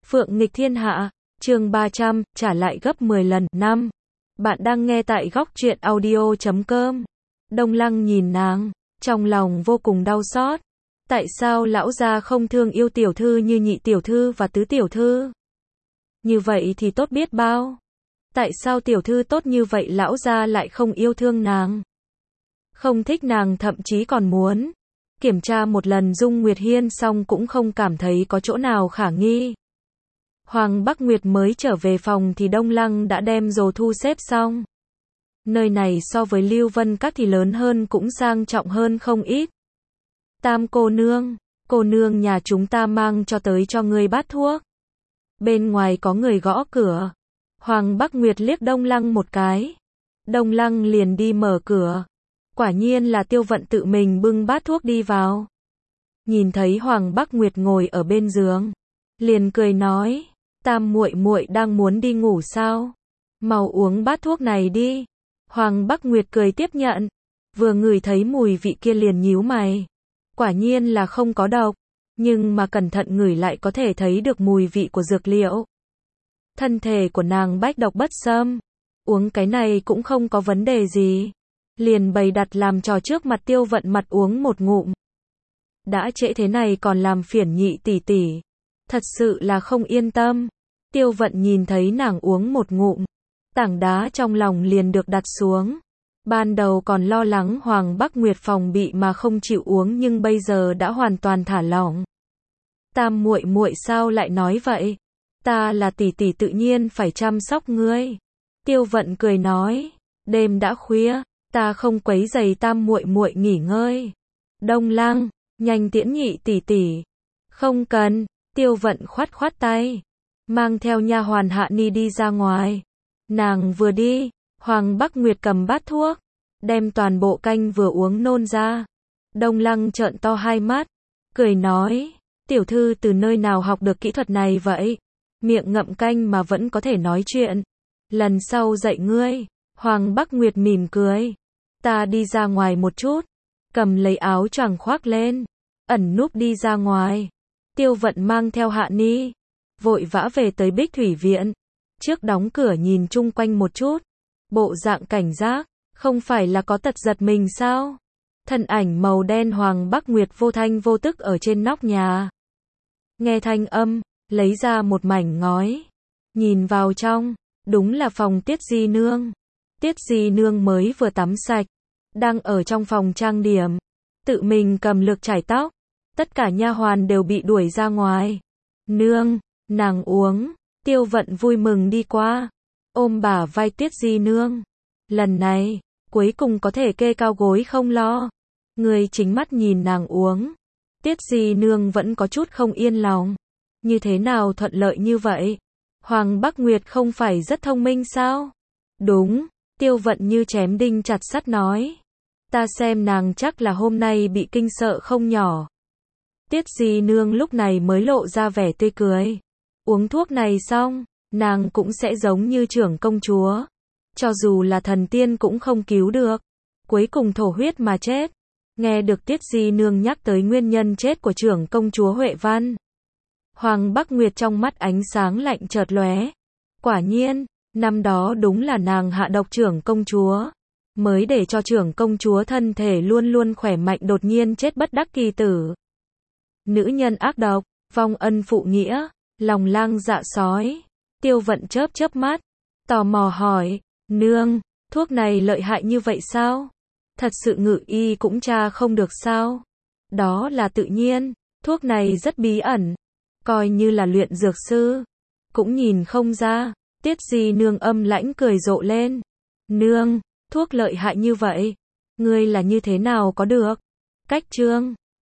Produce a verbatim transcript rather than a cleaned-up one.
Phượng nghịch thiên hạ, chương ba trăm, trả lại gấp mười lần. Năm. Bạn đang nghe tại góc truyện audio chấm com. Đông Lăng nhìn nàng, trong lòng vô cùng đau xót. Tại sao lão gia không thương yêu tiểu thư như nhị tiểu thư và tứ tiểu thư? Như vậy thì tốt biết bao. Tại sao tiểu thư tốt như vậy lão gia lại không yêu thương nàng? Không thích nàng, thậm chí còn muốn kiểm tra một lần Dung Nguyệt Hiên xong cũng không cảm thấy có chỗ nào khả nghi. Hoàng Bắc Nguyệt mới trở về phòng thì Đông Lăng đã đem đồ thu xếp xong. Nơi này so với Lưu Vân Các thì lớn hơn, cũng sang trọng hơn không ít. Tam cô nương, cô nương nhà chúng ta mang cho tới cho ngươi bát thuốc. Bên ngoài có người gõ cửa. Hoàng Bắc Nguyệt liếc Đông Lăng một cái. Đông Lăng liền đi mở cửa. Quả nhiên là Tiêu Vận tự mình bưng bát thuốc đi vào. Nhìn thấy Hoàng Bắc Nguyệt ngồi ở bên giường, liền cười nói, Tam muội muội đang muốn đi ngủ sao? Mau uống bát thuốc này đi. Hoàng Bắc Nguyệt cười tiếp nhận, vừa ngửi thấy mùi vị kia liền nhíu mày. Quả nhiên là không có độc, nhưng mà cẩn thận ngửi lại có thể thấy được mùi vị của dược liệu. Thân thể của nàng bách độc bất xâm, uống cái này cũng không có vấn đề gì. Liền bày đặt làm trò trước mặt Tiêu Vận mặt uống một ngụm. Đã trễ thế này còn làm phiền nhị tỷ tỷ, thật sự là không yên tâm. Tiêu Vận nhìn thấy nàng uống một ngụm, tảng đá trong lòng liền được đặt xuống. Ban đầu còn lo lắng Hoàng Bắc Nguyệt phòng bị mà không chịu uống, nhưng bây giờ đã hoàn toàn thả lỏng. Tam muội muội sao lại nói vậy? Ta là tỷ tỷ tự nhiên phải chăm sóc ngươi. Tiêu Vận cười nói, đêm đã khuya, ta không quấy rầy Tam muội muội nghỉ ngơi. Đông Lăng, nhanh tiễn nhị tỷ tỷ. Không cần. Tiêu Vận khoát khoát tay, mang theo nha hoàn Hạ Ni đi ra ngoài. Nàng vừa đi, Hoàng Bắc Nguyệt cầm bát thuốc, đem toàn bộ canh vừa uống nôn ra. Đông Lăng trợn to hai mắt, cười nói, tiểu thư từ nơi nào học được kỹ thuật này vậy? Miệng ngậm canh mà vẫn có thể nói chuyện. Lần sau dạy ngươi. Hoàng Bắc Nguyệt mỉm cười, ta đi ra ngoài một chút, cầm lấy áo choàng khoác lên, ẩn núp đi ra ngoài. Tiêu Vận mang theo Hạ Ni, vội vã về tới Bích Thủy Viện. Trước đóng cửa nhìn chung quanh một chút, bộ dạng cảnh giác, không phải là có tật giật mình sao? Thân ảnh màu đen Hoàng Bắc Nguyệt vô thanh vô tức ở trên nóc nhà. Nghe thanh âm, lấy ra một mảnh ngói, nhìn vào trong, đúng là phòng Tiết Di Nương. Tiết Di Nương mới vừa tắm sạch, đang ở trong phòng trang điểm, tự mình cầm lược chải tóc. Tất cả nha hoàn đều bị đuổi ra ngoài. Nương, nàng uống. Tiêu Vận vui mừng đi qua, ôm bả vai Tiết Di Nương. Lần này, cuối cùng có thể kê cao gối không lo. Người chính mắt nhìn nàng uống. Tiết Di Nương vẫn có chút không yên lòng. Như thế nào thuận lợi như vậy? Hoàng Bắc Nguyệt không phải rất thông minh sao? Đúng, Tiêu Vận như chém đinh chặt sắt nói. Ta xem nàng chắc là hôm nay bị kinh sợ không nhỏ. Tiết Di Nương lúc này mới lộ ra vẻ tươi cười. Uống thuốc này xong, nàng cũng sẽ giống như trưởng công chúa. Cho dù là thần tiên cũng không cứu được. Cuối cùng thổ huyết mà chết. Nghe được Tiết Di Nương nhắc tới nguyên nhân chết của trưởng công chúa Huệ Văn, Hoàng Bắc Nguyệt trong mắt ánh sáng lạnh chợt lóe. Quả nhiên, năm đó đúng là nàng hạ độc trưởng công chúa, mới để cho trưởng công chúa thân thể luôn luôn khỏe mạnh đột nhiên chết bất đắc kỳ tử. Nữ nhân ác độc, vong ân phụ nghĩa, lòng lang dạ sói. Tiêu Vận chớp chớp mắt, tò mò hỏi, nương, thuốc này lợi hại như vậy sao? Thật sự ngự y cũng tra không được sao? Đó là tự nhiên, thuốc này rất bí ẩn, coi như là luyện dược sư cũng nhìn không ra. Tiết Di Nương âm lãnh cười rộ lên, nương, thuốc lợi hại như vậy, ngươi là như thế nào có được? Cách chương